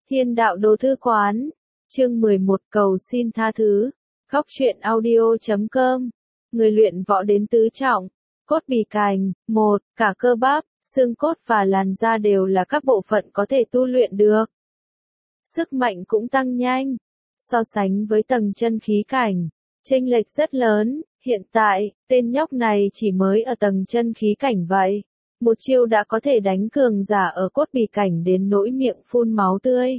Thiên đạo đồ thư quán, chương 11 cầu xin tha thứ, góc truyện audio.com, người luyện võ đến tứ trọng, cốt bì cành, 1, cả cơ bắp, xương cốt và làn da đều là các bộ phận có thể tu luyện được. Sức mạnh cũng tăng nhanh, so sánh với tầng chân khí cảnh, chênh lệch rất lớn, hiện tại, tên nhóc này chỉ mới ở tầng chân khí cảnh vậy. Một chiêu đã có thể đánh cường giả ở cốt bì cảnh đến nỗi miệng phun máu tươi.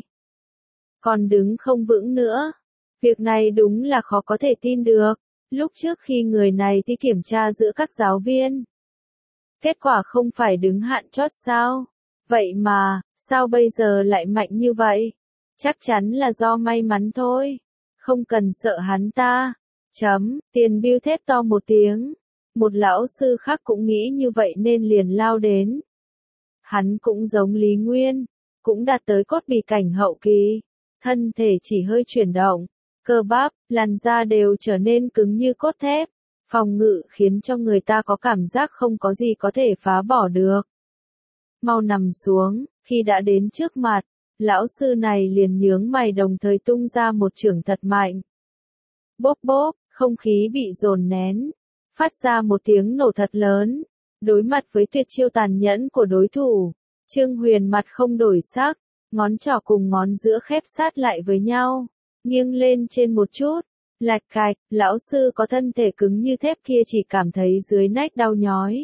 Còn đứng không vững nữa. Việc này đúng là khó có thể tin được. Lúc trước khi người này thi kiểm tra giữa các giáo viên. Kết quả không phải đứng hạn chót sao? Vậy mà, sao bây giờ lại mạnh như vậy? Chắc chắn là do may mắn thôi. Không cần sợ hắn ta. Tiền Bưu thét to một tiếng. Một lão sư khác cũng nghĩ như vậy nên liền lao đến. Hắn cũng giống Lý Nguyên, cũng đạt tới cốt bì cảnh hậu kỳ, thân thể chỉ hơi chuyển động, cơ bắp, làn da đều trở nên cứng như cốt thép, phòng ngự khiến cho người ta có cảm giác không có gì có thể phá bỏ được. Mau nằm xuống, khi đã đến trước mặt, lão sư này liền nhướng mày đồng thời tung ra một chưởng thật mạnh. Bốp bốp, không khí bị dồn nén. Phát ra một tiếng nổ thật lớn, đối mặt với tuyệt chiêu tàn nhẫn của đối thủ, Trương Huyền mặt không đổi sắc, ngón trỏ cùng ngón giữa khép sát lại với nhau, nghiêng lên trên một chút, lạch cạch, lão sư có thân thể cứng như thép kia chỉ cảm thấy dưới nách đau nhói.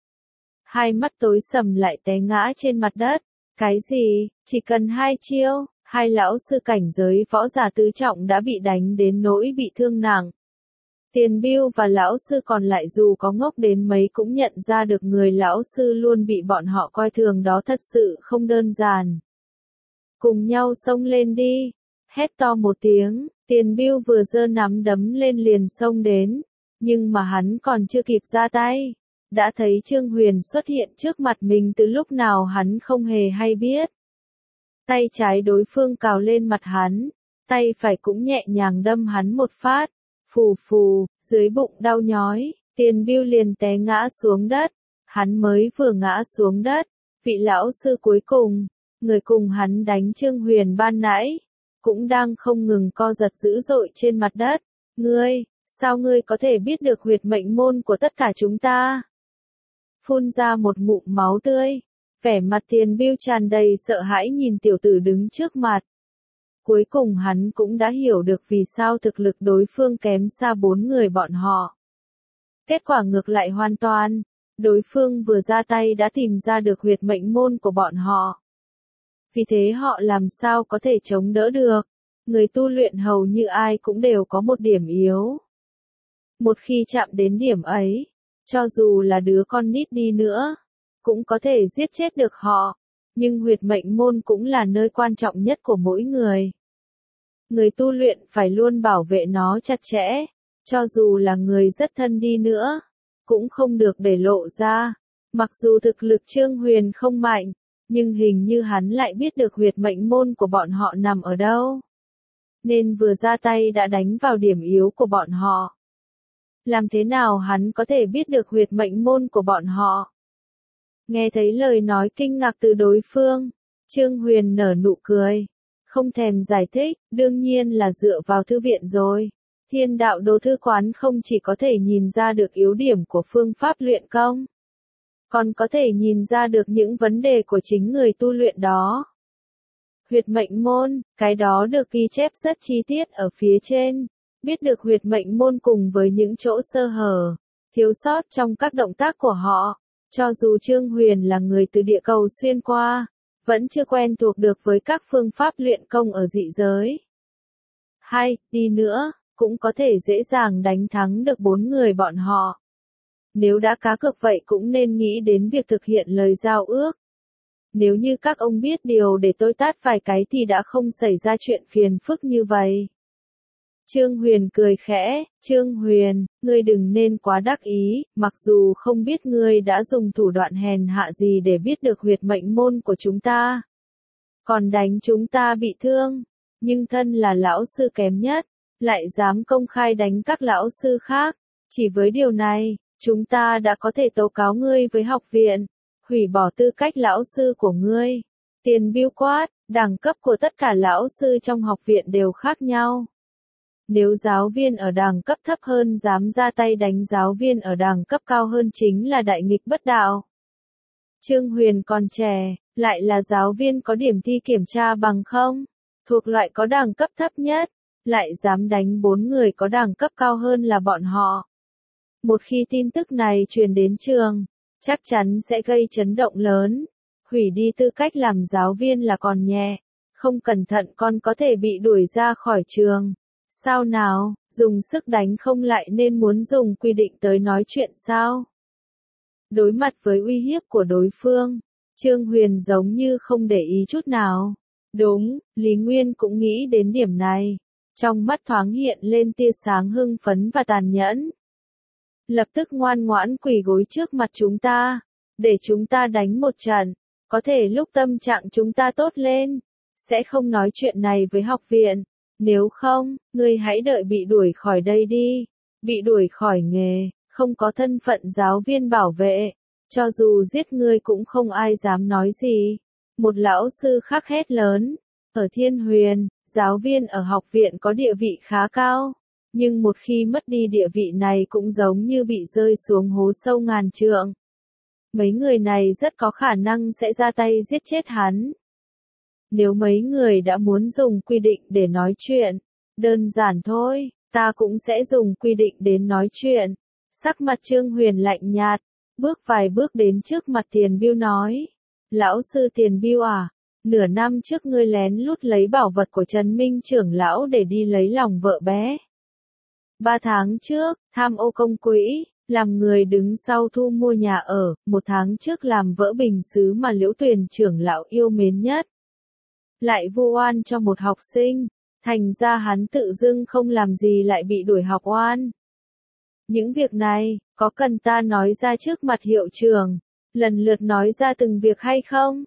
Hai mắt tối sầm lại té ngã trên mặt đất, cái gì, chỉ cần 2 chiêu, hai lão sư cảnh giới võ giả tứ trọng đã bị đánh đến nỗi bị thương nặng. Tiền Bưu và lão sư còn lại dù có ngốc đến mấy cũng nhận ra được người lão sư luôn bị bọn họ coi thường đó thật sự không đơn giản. Cùng nhau xông lên đi, hét to một tiếng, Tiền Bưu vừa giơ nắm đấm lên liền xông đến, nhưng mà hắn còn chưa kịp ra tay, đã thấy Trương Huyền xuất hiện trước mặt mình từ lúc nào hắn không hề hay biết. Tay trái đối phương cào lên mặt hắn, tay phải cũng nhẹ nhàng đâm hắn một phát. Phù phù, dưới bụng đau nhói, Tiền Bưu liền té ngã xuống đất. Hắn mới vừa ngã xuống đất, vị lão sư cuối cùng, người cùng hắn đánh Trương Huyền ban nãy, cũng đang không ngừng co giật dữ dội trên mặt đất. Ngươi, sao ngươi có thể biết được huyệt mệnh môn của tất cả chúng ta? Phun ra một ngụm máu tươi, vẻ mặt Tiền Bưu tràn đầy sợ hãi nhìn tiểu tử đứng trước mặt. Cuối cùng hắn cũng đã hiểu được vì sao thực lực đối phương kém xa 4 người bọn họ. Kết quả ngược lại hoàn toàn, đối phương vừa ra tay đã tìm ra được huyệt mệnh môn của bọn họ. Vì thế họ làm sao có thể chống đỡ được, người tu luyện hầu như ai cũng đều có một điểm yếu. Một khi chạm đến điểm ấy, cho dù là đứa con nít đi nữa, cũng có thể giết chết được họ. Nhưng huyệt mệnh môn cũng là nơi quan trọng nhất của mỗi người. Người tu luyện phải luôn bảo vệ nó chặt chẽ, cho dù là người rất thân đi nữa, cũng không được để lộ ra. Mặc dù thực lực Trương Huyền không mạnh, nhưng hình như hắn lại biết được huyệt mệnh môn của bọn họ nằm ở đâu. Nên vừa ra tay đã đánh vào điểm yếu của bọn họ. Làm thế nào hắn có thể biết được huyệt mệnh môn của bọn họ? Nghe thấy lời nói kinh ngạc từ đối phương, Trương Huyền nở nụ cười, không thèm giải thích, đương nhiên là dựa vào thư viện rồi. Thiên đạo đồ thư quán không chỉ có thể nhìn ra được yếu điểm của phương pháp luyện công, còn có thể nhìn ra được những vấn đề của chính người tu luyện đó. Huyệt mệnh môn, cái đó được ghi chép rất chi tiết ở phía trên, biết được huyệt mệnh môn cùng với những chỗ sơ hở, thiếu sót trong các động tác của họ. Cho dù Trương Huyền là người từ địa cầu xuyên qua, vẫn chưa quen thuộc được với các phương pháp luyện công ở dị giới. Hay, đi nữa, cũng có thể dễ dàng đánh thắng được 4 người bọn họ. Nếu đã cá cược vậy cũng nên nghĩ đến việc thực hiện lời giao ước. Nếu như các ông biết điều để tôi tát vài cái thì đã không xảy ra chuyện phiền phức như vậy. Trương Huyền cười khẽ, Trương Huyền, ngươi đừng nên quá đắc ý, mặc dù không biết ngươi đã dùng thủ đoạn hèn hạ gì để biết được huyệt mệnh môn của chúng ta. Còn đánh chúng ta bị thương, nhưng thân là lão sư kém nhất, lại dám công khai đánh các lão sư khác. Chỉ với điều này, chúng ta đã có thể tố cáo ngươi với học viện, hủy bỏ tư cách lão sư của ngươi. Tiền Bưu quát, Đẳng cấp của tất cả lão sư trong học viện đều khác nhau. Nếu giáo viên ở đẳng cấp thấp hơn dám ra tay đánh giáo viên ở đẳng cấp cao hơn chính là đại nghịch bất đạo. Trương Huyền còn trẻ, lại là giáo viên có điểm thi kiểm tra bằng không, thuộc loại có đẳng cấp thấp nhất, lại dám đánh 4 người có đẳng cấp cao hơn là bọn họ. Một khi tin tức này truyền đến trường, chắc chắn sẽ gây chấn động lớn, hủy đi tư cách làm giáo viên là còn nhẹ, không cẩn thận còn có thể bị đuổi ra khỏi trường. Sao nào, dùng sức đánh không lại nên muốn dùng quy định tới nói chuyện sao? Đối mặt với uy hiếp của đối phương, Trương Huyền giống như không để ý chút nào. Đúng, Lý Nguyên cũng nghĩ đến điểm này. Trong mắt thoáng hiện lên tia sáng hưng phấn và tàn nhẫn. Lập tức ngoan ngoãn quỳ gối trước mặt chúng ta, để chúng ta đánh một trận, có thể lúc tâm trạng chúng ta tốt lên, sẽ không nói chuyện này với học viện. Nếu không, ngươi hãy đợi bị đuổi khỏi đây đi, bị đuổi khỏi nghề, không có thân phận giáo viên bảo vệ, cho dù giết ngươi cũng không ai dám nói gì. Một lão sư khác hét lớn, ở Thiên Huyền, giáo viên ở học viện có địa vị khá cao, nhưng một khi mất đi địa vị này cũng giống như bị rơi xuống hố sâu ngàn trượng. Mấy người này rất có khả năng sẽ ra tay giết chết hắn. Nếu mấy người đã muốn dùng quy định để nói chuyện, đơn giản thôi, ta cũng sẽ dùng quy định đến nói chuyện. Sắc mặt Trương Huyền lạnh nhạt, bước vài bước đến trước mặt Tiền Bưu nói. Lão sư Tiền Bưu à, nửa năm trước ngươi lén lút lấy bảo vật của Trần Minh trưởng lão để đi lấy lòng vợ bé. 3 tháng trước, tham ô công quỹ, làm người đứng sau thu mua nhà ở, 1 tháng trước làm vỡ bình sứ mà Liễu Tuyền trưởng lão yêu mến nhất. Lại vu oan cho một học sinh, thành ra hắn tự dưng không làm gì lại bị đuổi học oan. Những việc này, có cần ta nói ra trước mặt hiệu trưởng, lần lượt nói ra từng việc hay không?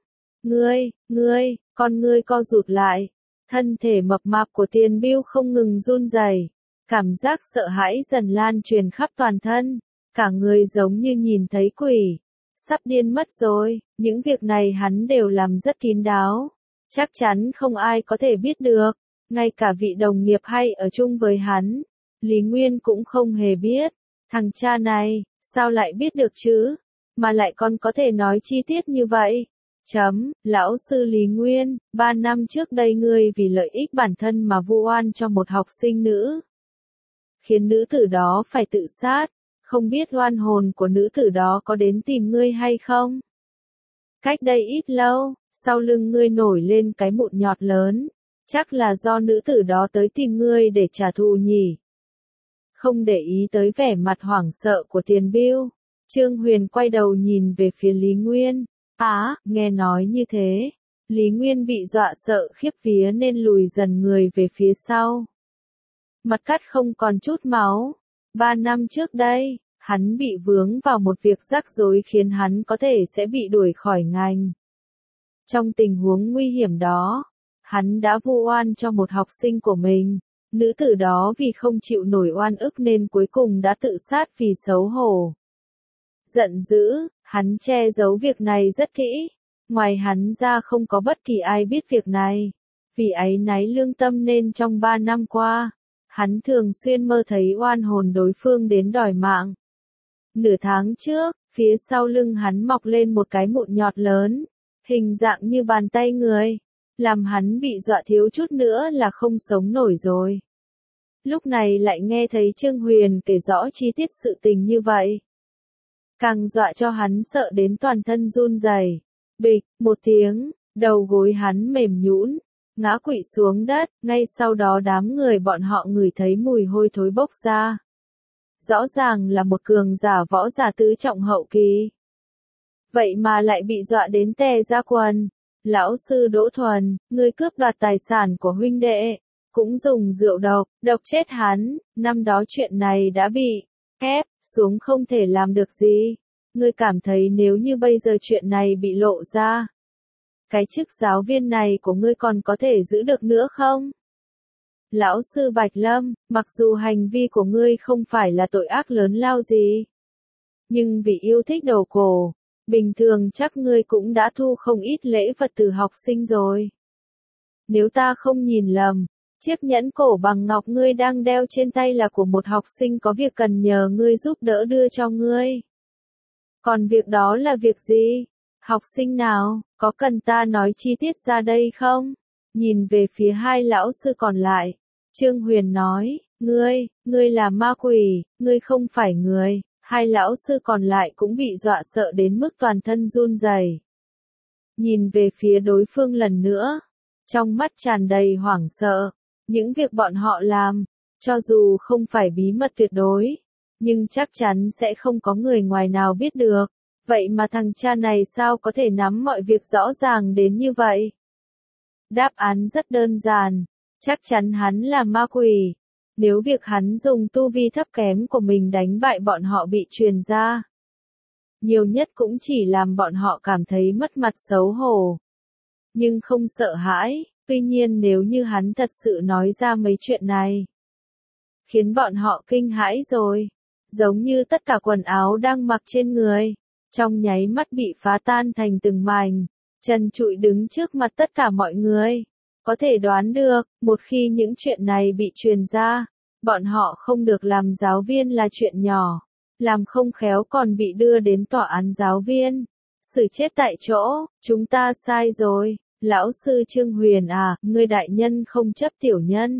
Con ngươi co rụt lại, thân thể mập mạp của Tiền Bưu không ngừng run rẩy, cảm giác sợ hãi dần lan truyền khắp toàn thân, cả người giống như nhìn thấy quỷ, sắp điên mất rồi, những việc này hắn đều làm rất kín đáo. Chắc chắn không ai có thể biết được, ngay cả vị đồng nghiệp hay ở chung với hắn, Lý Nguyên cũng không hề biết. Thằng cha này, sao lại biết được chứ? Mà lại còn có thể nói chi tiết như vậy. Lão sư Lý Nguyên, 3 năm trước đây ngươi vì lợi ích bản thân mà vu oan cho một học sinh nữ. Khiến nữ tử đó phải tự sát, không biết oan hồn của nữ tử đó có đến tìm ngươi hay không? Cách đây ít lâu, sau lưng ngươi nổi lên cái mụn nhọt lớn, chắc là do nữ tử đó tới tìm ngươi để trả thù nhỉ. Không để ý tới vẻ mặt hoảng sợ của Tiền Bưu, Trương Huyền quay đầu nhìn về phía Lý Nguyên. Nghe nói như thế, Lý Nguyên bị dọa sợ khiếp vía nên lùi dần người về phía sau. Mặt cắt không còn chút máu. 3 năm trước đây, hắn bị vướng vào một việc rắc rối khiến hắn có thể sẽ bị đuổi khỏi ngành. Trong tình huống nguy hiểm đó, hắn đã vu oan cho một học sinh của mình. Nữ tử đó vì không chịu nổi oan ức nên cuối cùng đã tự sát vì xấu hổ. Giận dữ, hắn che giấu việc này rất kỹ. Ngoài hắn ra không có bất kỳ ai biết việc này. Vì áy náy lương tâm nên trong 3 năm qua, hắn thường xuyên mơ thấy oan hồn đối phương đến đòi mạng. Nửa tháng trước, phía sau lưng hắn mọc lên một cái mụn nhọt lớn, hình dạng như bàn tay người, làm hắn bị dọa thiếu chút nữa là không sống nổi rồi. Lúc này lại nghe thấy Trương Huyền kể rõ chi tiết sự tình như vậy. Càng dọa cho hắn sợ đến toàn thân run rẩy. Bịch, một tiếng, đầu gối hắn mềm nhũn, ngã quỵ xuống đất, ngay sau đó đám người bọn họ ngửi thấy mùi hôi thối bốc ra. Rõ ràng là một cường giả võ giả tứ trọng hậu kỳ. Vậy mà lại bị dọa đến tè ra quần. Lão sư Đỗ Thuần, ngươi cướp đoạt tài sản của huynh đệ, cũng dùng rượu độc chết hắn, năm đó chuyện này đã bị ép xuống không thể làm được gì. Ngươi cảm thấy nếu như bây giờ chuyện này bị lộ ra, cái chức giáo viên này của ngươi còn có thể giữ được nữa không? Lão sư Bạch Lâm, mặc dù hành vi của ngươi không phải là tội ác lớn lao gì, nhưng vì yêu thích đồ cổ, bình thường chắc ngươi cũng đã thu không ít lễ vật từ học sinh rồi. Nếu ta không nhìn lầm, chiếc nhẫn cổ bằng ngọc ngươi đang đeo trên tay là của một học sinh có việc cần nhờ ngươi giúp đỡ đưa cho ngươi. Còn việc đó là việc gì? Học sinh nào, có cần ta nói chi tiết ra đây không? Nhìn về phía hai lão sư còn lại, Trương Huyền nói, ngươi là ma quỷ, ngươi không phải người. Hai lão sư còn lại cũng bị dọa sợ đến mức toàn thân run rẩy. Nhìn về phía đối phương lần nữa, trong mắt tràn đầy hoảng sợ. Những việc bọn họ làm, cho dù không phải bí mật tuyệt đối, nhưng chắc chắn sẽ không có người ngoài nào biết được. Vậy mà thằng cha này sao có thể nắm mọi việc rõ ràng đến như vậy? Đáp án rất đơn giản, chắc chắn hắn là ma quỷ. Nếu việc hắn dùng tu vi thấp kém của mình đánh bại bọn họ bị truyền ra, nhiều nhất cũng chỉ làm bọn họ cảm thấy mất mặt xấu hổ, nhưng không sợ hãi. Tuy nhiên nếu như hắn thật sự nói ra mấy chuyện này, khiến bọn họ kinh hãi rồi, giống như tất cả quần áo đang mặc trên người, trong nháy mắt bị phá tan thành từng mảnh, trần trụi đứng trước mặt tất cả mọi người. Có thể đoán được, một khi những chuyện này bị truyền ra, bọn họ không được làm giáo viên là chuyện nhỏ, làm không khéo còn bị đưa đến tòa án giáo viên, xử chết tại chỗ. Chúng ta sai rồi, lão sư Trương Huyền à, ngươi đại nhân không chấp tiểu nhân.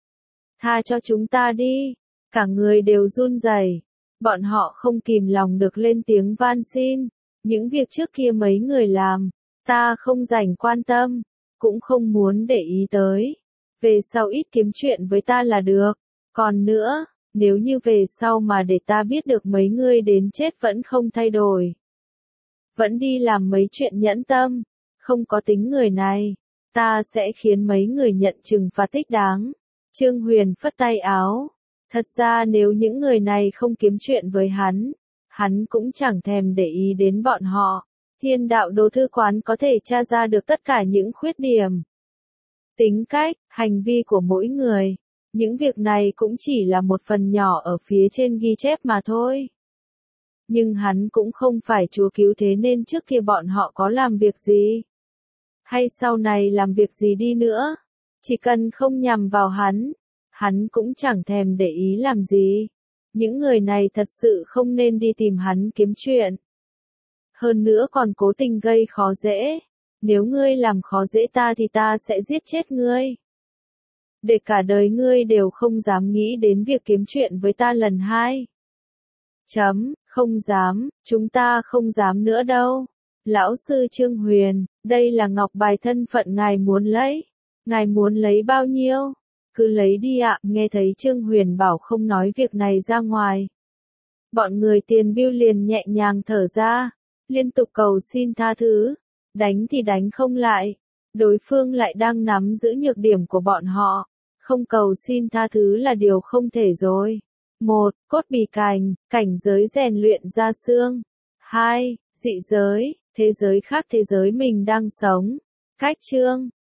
Tha cho chúng ta đi. Cả người đều run rẩy, bọn họ không kìm lòng được lên tiếng van xin. Những việc trước kia mấy người làm, ta không rảnh quan tâm, cũng không muốn để ý tới. Về sau ít kiếm chuyện với ta là được. Còn nữa, nếu như về sau mà để ta biết được mấy ngươi đến chết vẫn không thay đổi, vẫn đi làm mấy chuyện nhẫn tâm, không có tính người này, ta sẽ khiến mấy người nhận trừng phạt thích đáng. Trương Huyền phất tay áo. Thật ra nếu những người này không kiếm chuyện với hắn cũng chẳng thèm để ý đến bọn họ. Thiên đạo đồ thư quán có thể tra ra được tất cả những khuyết điểm, tính cách, hành vi của mỗi người. Những việc này cũng chỉ là một phần nhỏ ở phía trên ghi chép mà thôi. Nhưng hắn cũng không phải Chúa cứu thế nên trước kia bọn họ có làm việc gì, hay sau này làm việc gì đi nữa, chỉ cần không nhằm vào hắn cũng chẳng thèm để ý làm gì. Những người này thật sự không nên đi tìm hắn kiếm chuyện. Hơn nữa còn cố tình gây khó dễ. Nếu ngươi làm khó dễ ta thì ta sẽ giết chết ngươi. Để cả đời ngươi đều không dám nghĩ đến việc kiếm chuyện với ta lần hai. Không dám, chúng ta không dám nữa đâu. Lão sư Trương Huyền, đây là ngọc bài thân phận ngài muốn lấy. Ngài muốn lấy bao nhiêu? Cứ lấy đi ạ. Nghe thấy Trương Huyền bảo không nói việc này ra ngoài, bọn người Tiền Bưu liền nhẹ nhàng thở ra, liên tục cầu xin tha thứ. Đánh thì đánh không lại, đối phương lại đang nắm giữ nhược điểm của bọn họ, không cầu xin tha thứ là điều không thể rồi. 1. Cốt bì cành, cảnh giới rèn luyện ra xương. 2. Dị giới, thế giới khác thế giới mình đang sống. Cách chương